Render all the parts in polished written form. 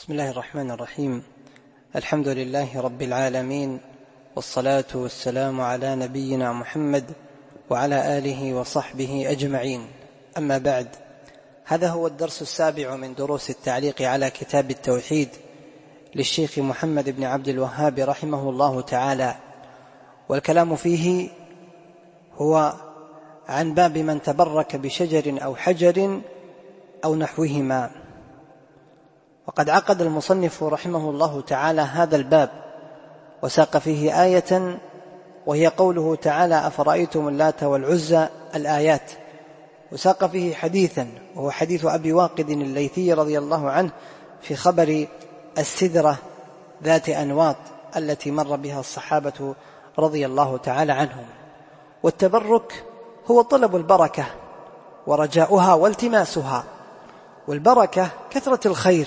بسم الله الرحمن الرحيم. الحمد لله رب العالمين، والصلاة والسلام على نبينا محمد وعلى آله وصحبه أجمعين. أما بعد، هذا هو الدرس السابع من دروس التعليق على كتاب التوحيد للشيخ محمد بن عبد الوهاب رحمه الله تعالى، والكلام فيه هو عن باب من تبرك بشجر أو حجر أو نحوهما. وقد عقد المصنف رحمه الله تعالى هذا الباب وساق فيه آية، وهي قوله تعالى: أفرأيتم اللات والعزى، الآيات. وساق فيه حديثا، وهو حديث أبي واقد الليثي رضي الله عنه في خبر السدرة ذات أنواط التي مر بها الصحابة رضي الله تعالى عنهم. والتبرك هو طلب البركة ورجاؤها والتماسها، والبركة كثرة الخير،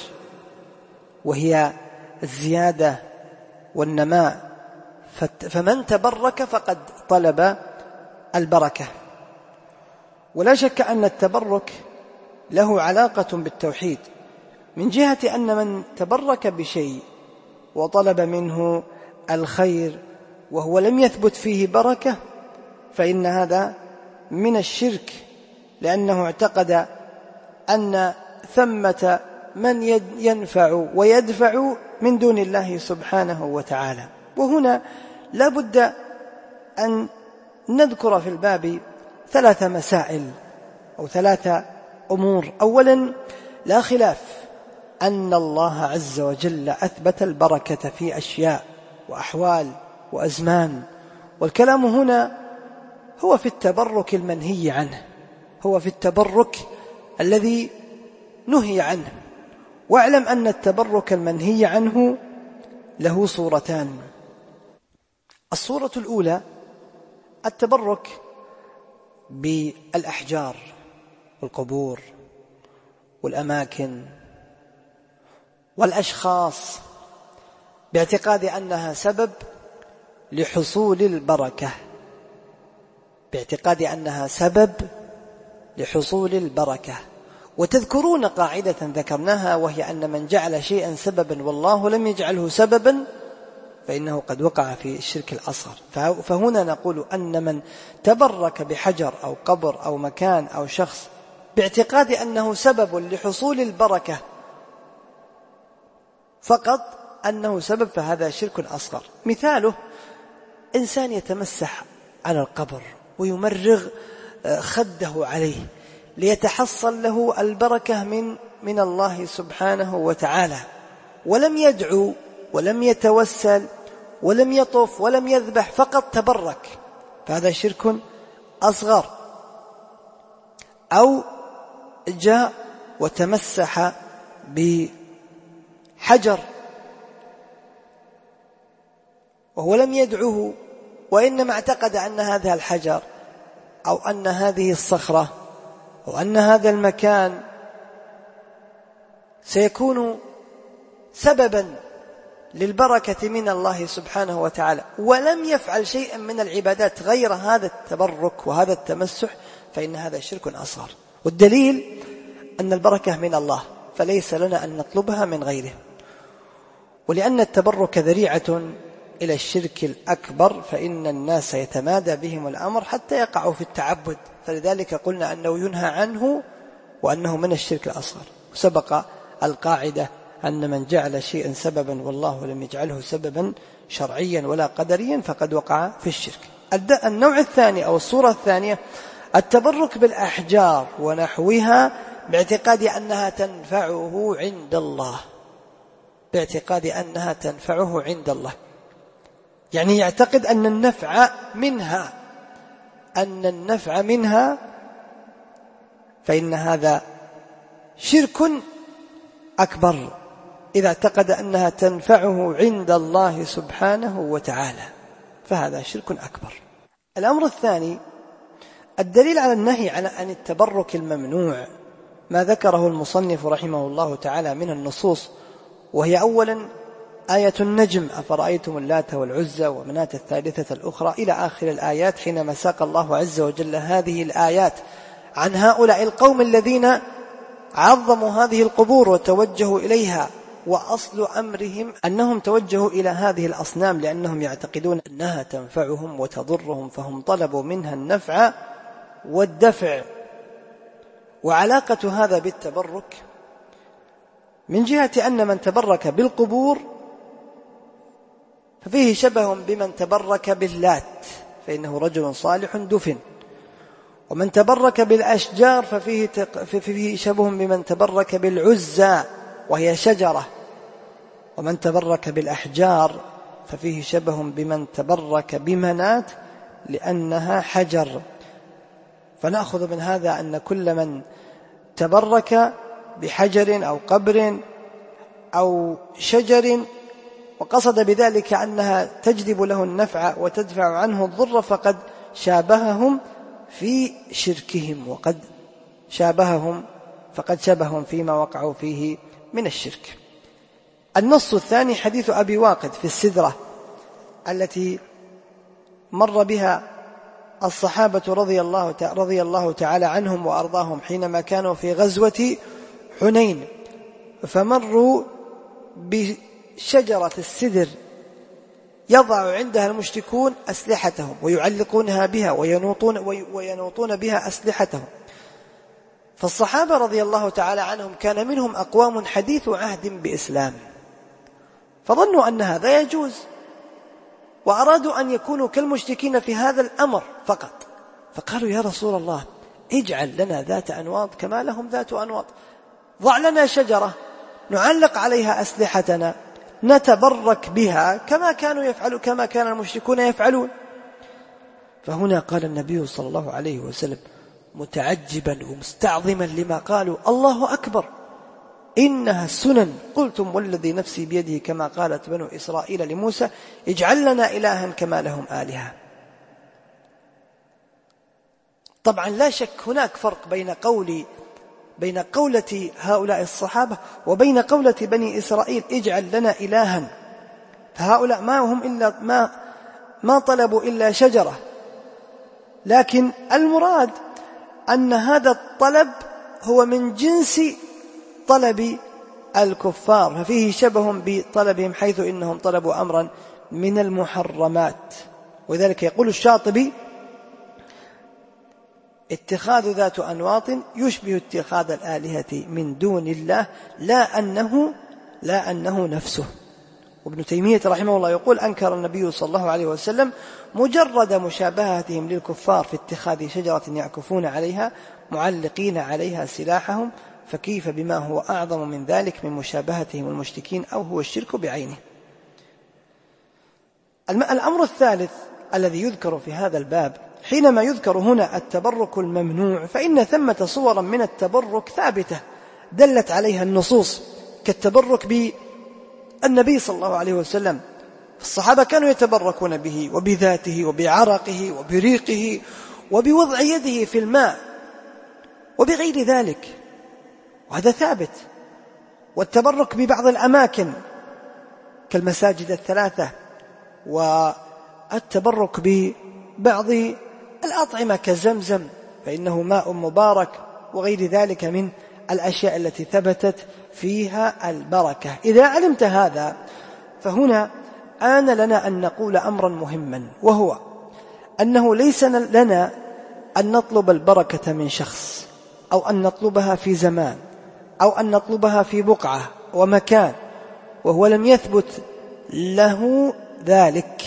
وهي الزيادة والنماء، فمن تبرك فقد طلب البركة. ولا شك أن التبرك له علاقة بالتوحيد، من جهة أن من تبرك بشيء وطلب منه الخير وهو لم يثبت فيه بركة فإن هذا من الشرك، لأنه اعتقد أن ثمة من ينفع ويدفع من دون الله سبحانه وتعالى. وهنا لا بد أن نذكر في الباب 3 مسائل أو 3 أمور. أولا، لا خلاف أن الله عز وجل أثبت البركة في أشياء وأحوال وأزمان، والكلام هنا هو في التبرك المنهي عنه، هو في التبرك الذي نهي عنه. واعلم أن التبرك المنهي عنه له صورتان. الصورة الأولى التبرك بالأحجار والقبور والأماكن والأشخاص، باعتقاد أنها سبب لحصول البركة، باعتقاد أنها سبب لحصول البركة. وتذكرون قاعدة ذكرناها، وهي أن من جعل شيئا سببا والله لم يجعله سببا فإنه قد وقع في الشرك الأصغر. فهنا نقول أن من تبرك بحجر أو قبر أو مكان أو شخص باعتقاد أنه سبب لحصول البركة فقط، أنه سبب، فهذا شرك أصغر. مثاله إنسان يتمسح على القبر ويمرغ خده عليه ليتحصل له البركة من الله سبحانه وتعالى، ولم يدعو ولم يتوسل ولم يطف ولم يذبح، فقط تبرك، فهذا شرك أصغر. أو جاء وتمسح بحجر وهو لم يدعوه، وإنما اعتقد أن هذا الحجر أو أن هذه الصخرة أو أن هذا المكان سيكون سببا للبركة من الله سبحانه وتعالى، ولم يفعل شيئا من العبادات غير هذا التبرك وهذا التمسح، فإن هذا شرك أصغر. والدليل أن البركة من الله، فليس لنا أن نطلبها من غيره. ولأن التبرك ذريعة إلى الشرك الأكبر، فإن الناس يتمادى بهم الأمر حتى يقعوا في التعبد، فلذلك قلنا أنه ينهى عنه وأنه من الشرك الأصغر. وسبق القاعدة أن من جعل شيئا سببا والله لم يجعله سببا شرعيا ولا قدريا فقد وقع في الشرك. النوع الثاني أو الصورة الثانية التبرك بالأحجار ونحوها باعتقاد أنها تنفعه عند الله، باعتقاد أنها تنفعه عند الله، يعني يعتقد أن النفع منها، فإن هذا شرك أكبر إذا اعتقد أنها تنفعه عند الله سبحانه وتعالى، فهذا شرك أكبر. الأمر الثاني الدليل على النهي عن التبرك الممنوع ما ذكره المصنف رحمه الله تعالى من النصوص، وهي أولا آية النجم: أفرأيتم اللات والعزى ومناة الثالثة الأخرى، إلى آخر الآيات، حينما ساق الله عز وجل هذه الآيات عن هؤلاء القوم الذين عظموا هذه القبور وتوجهوا إليها وأصل أمرهم أنهم توجهوا إلى هذه الأصنام لأنهم يعتقدون أنها تنفعهم وتضرهم، فهم طلبوا منها النفع والدفع. وعلاقة هذا بالتبرك من جهة أن من تبرك بالقبور ففيه شبه بمن تبرك باللات فإنه رجل صالح دفن، ومن تبرك بالأشجار ففيه شبه بمن تبرك بالعزى وهي شجرة، ومن تبرك بالأحجار ففيه شبه بمن تبرك بمنات لأنها حجر. فنأخذ من هذا أن كل من تبرك بحجر أو قبر أو شجر وقصد بذلك أنها تجلب له النفع وتدفع عنه الضر فقد شابههم في شركهم، وقد شابههم فيما وقعوا فيه من الشرك. النص الثاني حديث أبي واقد في السدرة التي مر بها الصحابة رضي الله تعالى عنهم وأرضاهم حينما كانوا في غزوة حنين، فمروا بشجرة السدر يضع عندها المشركون أسلحتهم ويعلقونها بها وينوطون بها أسلحتهم. فالصحابة رضي الله تعالى عنهم كان منهم أقوام حديث عهد بإسلام، فظنوا أن هذا يجوز وأرادوا أن يكونوا كالمشركين في هذا الأمر فقط، فقالوا يا رسول الله اجعل لنا ذات أنواط كما لهم ذات أنواط، ضع لنا شجرة نعلق عليها أسلحتنا نتبرك بها كما كان المشركون يفعلون. فهنا قال النبي صلى الله عليه وسلم متعجبا ومستعظما لما قالوا الله أكبر إنها السنن، قلتم والذي نفسي بيده كما قالت بنو إسرائيل لموسى اجعل لنا إلها كما لهم آلهة. طبعا لا شك هناك فرق بين قولة هؤلاء الصحابة وبين قولة بني إسرائيل اجعل لنا إلها، فهؤلاء ما طلبوا إلا شجرة، لكن المراد أن هذا الطلب هو من جنس طلب الكفار، ففيه شبه بطلبهم حيث إنهم طلبوا أمرا من المحرمات. وذلك يقول الشاطبي اتخاذ ذات أنواط يشبه اتخاذ الآلهة من دون الله لا أنه نفسه. وابن تيمية رحمه الله يقول أنكر النبي صلى الله عليه وسلم مجرد مشابهتهم للكفار في اتخاذ شجرة يعكفون عليها معلقين عليها سلاحهم، فكيف بما هو أعظم من ذلك من مشابهتهم المشركين أو هو الشرك بعينه. الأمر الثالث الذي يذكر في هذا الباب حينما يذكر هنا التبرك الممنوع فإن ثمة صورا من التبرك ثابتة دلت عليها النصوص كالتبرك بالنبي صلى الله عليه وسلم. الصحابة كانوا يتبركون به وبذاته وبعرقه وبريقه وبوضع يده في الماء وبغير ذلك، وهذا ثابت. والتبرك ببعض الأماكن كالمساجد الثلاثة، والتبرك ببعض الأطعمة كزمزم فإنه ماء مبارك وغير ذلك من الأشياء التي ثبتت فيها البركة. إذا علمت هذا فهنا آن لنا أن نقول أمرا مهما، وهو أنه ليس لنا أن نطلب البركة من شخص أو أن نطلبها في زمان أو أن نطلبها في بقعة ومكان وهو لم يثبت له ذلك.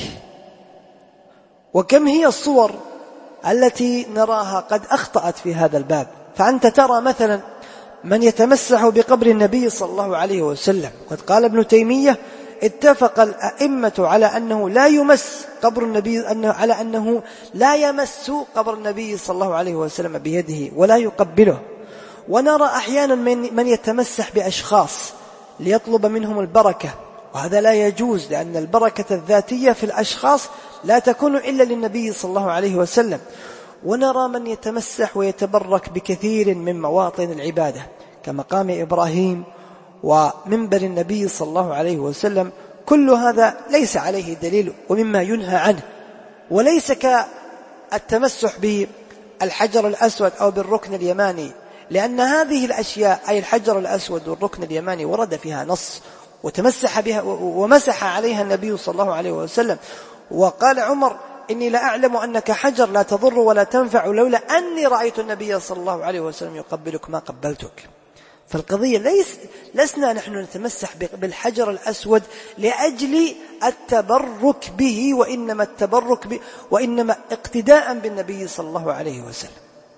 وكم هي الصور التي نراها قد أخطأت في هذا الباب. فأنت ترى مثلا من يتمسح بقبر النبي صلى الله عليه وسلم، قد قال ابن تيمية اتفق الأئمة على أنه لا يمس قبر النبي، على أنه لا يمس قبر النبي صلى الله عليه وسلم بيده ولا يقبله. ونرى أحيانا من يتمسح بأشخاص ليطلب منهم البركة، وهذا لا يجوز لأن البركة الذاتية في الأشخاص لا تكون إلا للنبي صلى الله عليه وسلم. ونرى من يتمسح ويتبرك بكثير من مواطن العبادة كمقام إبراهيم ومنبر النبي صلى الله عليه وسلم. كل هذا ليس عليه دليل ومما ينهى عنه، وليس كالتمسح بالحجر الأسود أو بالركن اليماني، لأن هذه الأشياء أي الحجر الأسود والركن اليماني ورد فيها نص وتمسح بها ومسح عليها النبي صلى الله عليه وسلم. وقال عمر: إني لأعلم أنك حجر لا تضر ولا تنفع، لولا أني رأيت النبي صلى الله عليه وسلم يقبلك ما قبلتك. فالقضية لسنا نحن نتمسح بالحجر الأسود لأجل التبرك به، وإنما اقتداء بالنبي صلى الله عليه وسلم.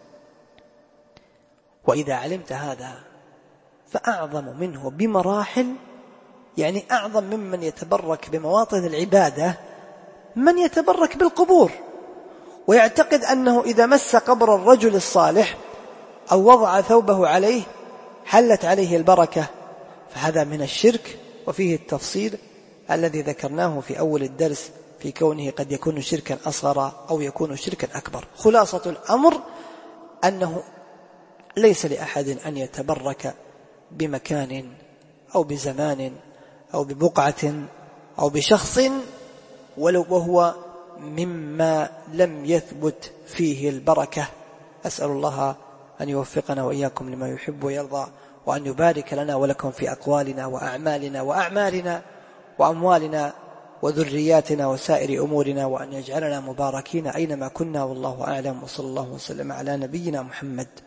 وإذا علمت هذا فأعظم منه بمراحل، يعني أعظم ممن يتبرك بمواطن العبادة من يتبرك بالقبور، ويعتقد أنه إذا مس قبر الرجل الصالح أو وضع ثوبه عليه حلت عليه البركة، فهذا من الشرك. وفيه التفصيل الذي ذكرناه في أول الدرس في كونه قد يكون شركا أصغر أو يكون شركا أكبر. خلاصة الأمر أنه ليس لأحد أن يتبرك بمكان أو بزمان أو ببقعة أو بشخص ولو وهو مما لم يثبت فيه البركة. أسأل الله أن يوفقنا وإياكم لما يحب ويرضى، وأن يبارك لنا ولكم في أقوالنا وأعمالنا وأعمالنا وأموالنا وذرياتنا وسائر أمورنا، وأن يجعلنا مباركين أينما كنا، والله أعلم. وصلى الله وسلم على نبينا محمد.